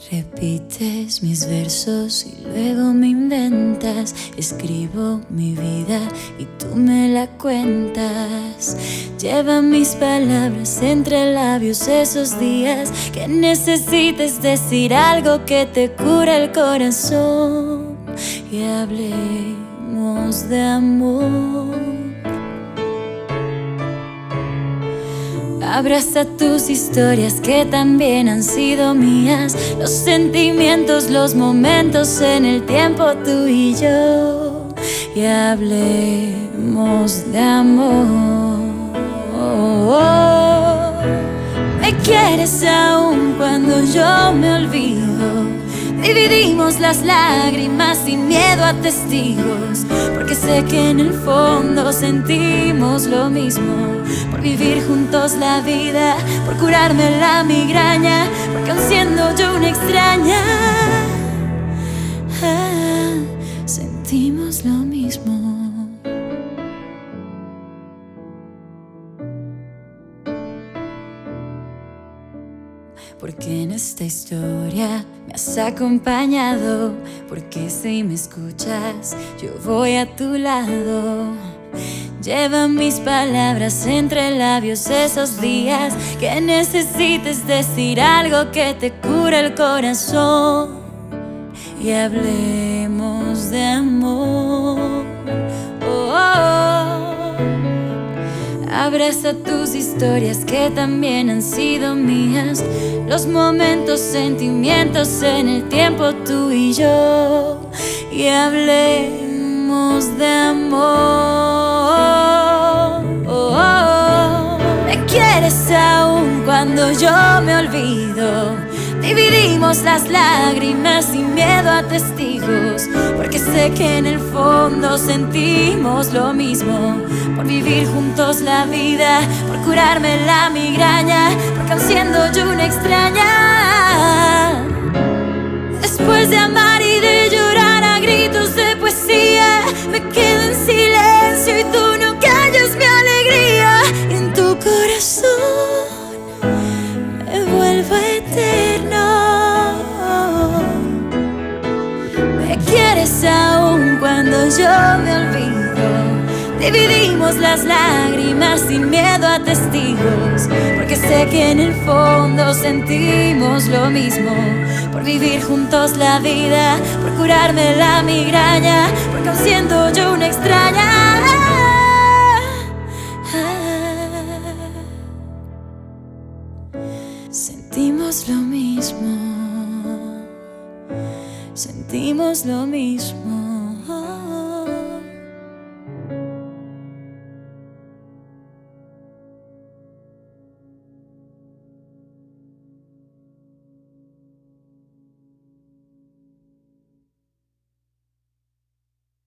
Repites mis versos y luego me inventas. Escribo mi vida y tú me la cuentas. Lleva mis palabras entre labios esos días que necesites decir algo que te cure el corazón. Y hablemos de amor. Abraza tus historias que también han sido mías, los sentimientos, los momentos en el tiempo tú y yo. Y hablemos de amor. Me quieres aún cuando yo me olvido. Dividimos las lágrimas sin miedo a testigos, porque sé que en el fondo sentimos lo mismo. Por vivir juntos la vida, por curarme la migraña, porque aun siendo yo una extraña, sentimos lo mismo. Porque en esta historia me has acompañado, porque si me escuchas yo voy a tu lado. Lleva mis palabras entre labios esos días que necesites decir algo que te cure el corazón. Y hablemos de amor. Abraza tus historias que también han sido mías, los momentos, sentimientos en el tiempo tú y yo. Y hablemos de amor. Me quieres aún cuando yo me olvido. Dividimos las lágrimas sin miedo a testigos, porque sé que en el fondo sentimos lo mismo. Por vivir juntos la vida, por curarme la migraña, porque aun siendo yo una extraña, después de amar y de llorar a gritos de poesía, me quedo en silencio y tú no callas mi alegría. Y en tu corazón me vuelvo eterno. Me quieres aún cuando yo me olvido. Dividimos las lágrimas sin miedo a testigos, porque sé que en el fondo sentimos lo mismo. Por vivir juntos la vida, por curarme la migraña, porque aun siendo yo una extraña, sentimos lo mismo. Sentimos lo mismo.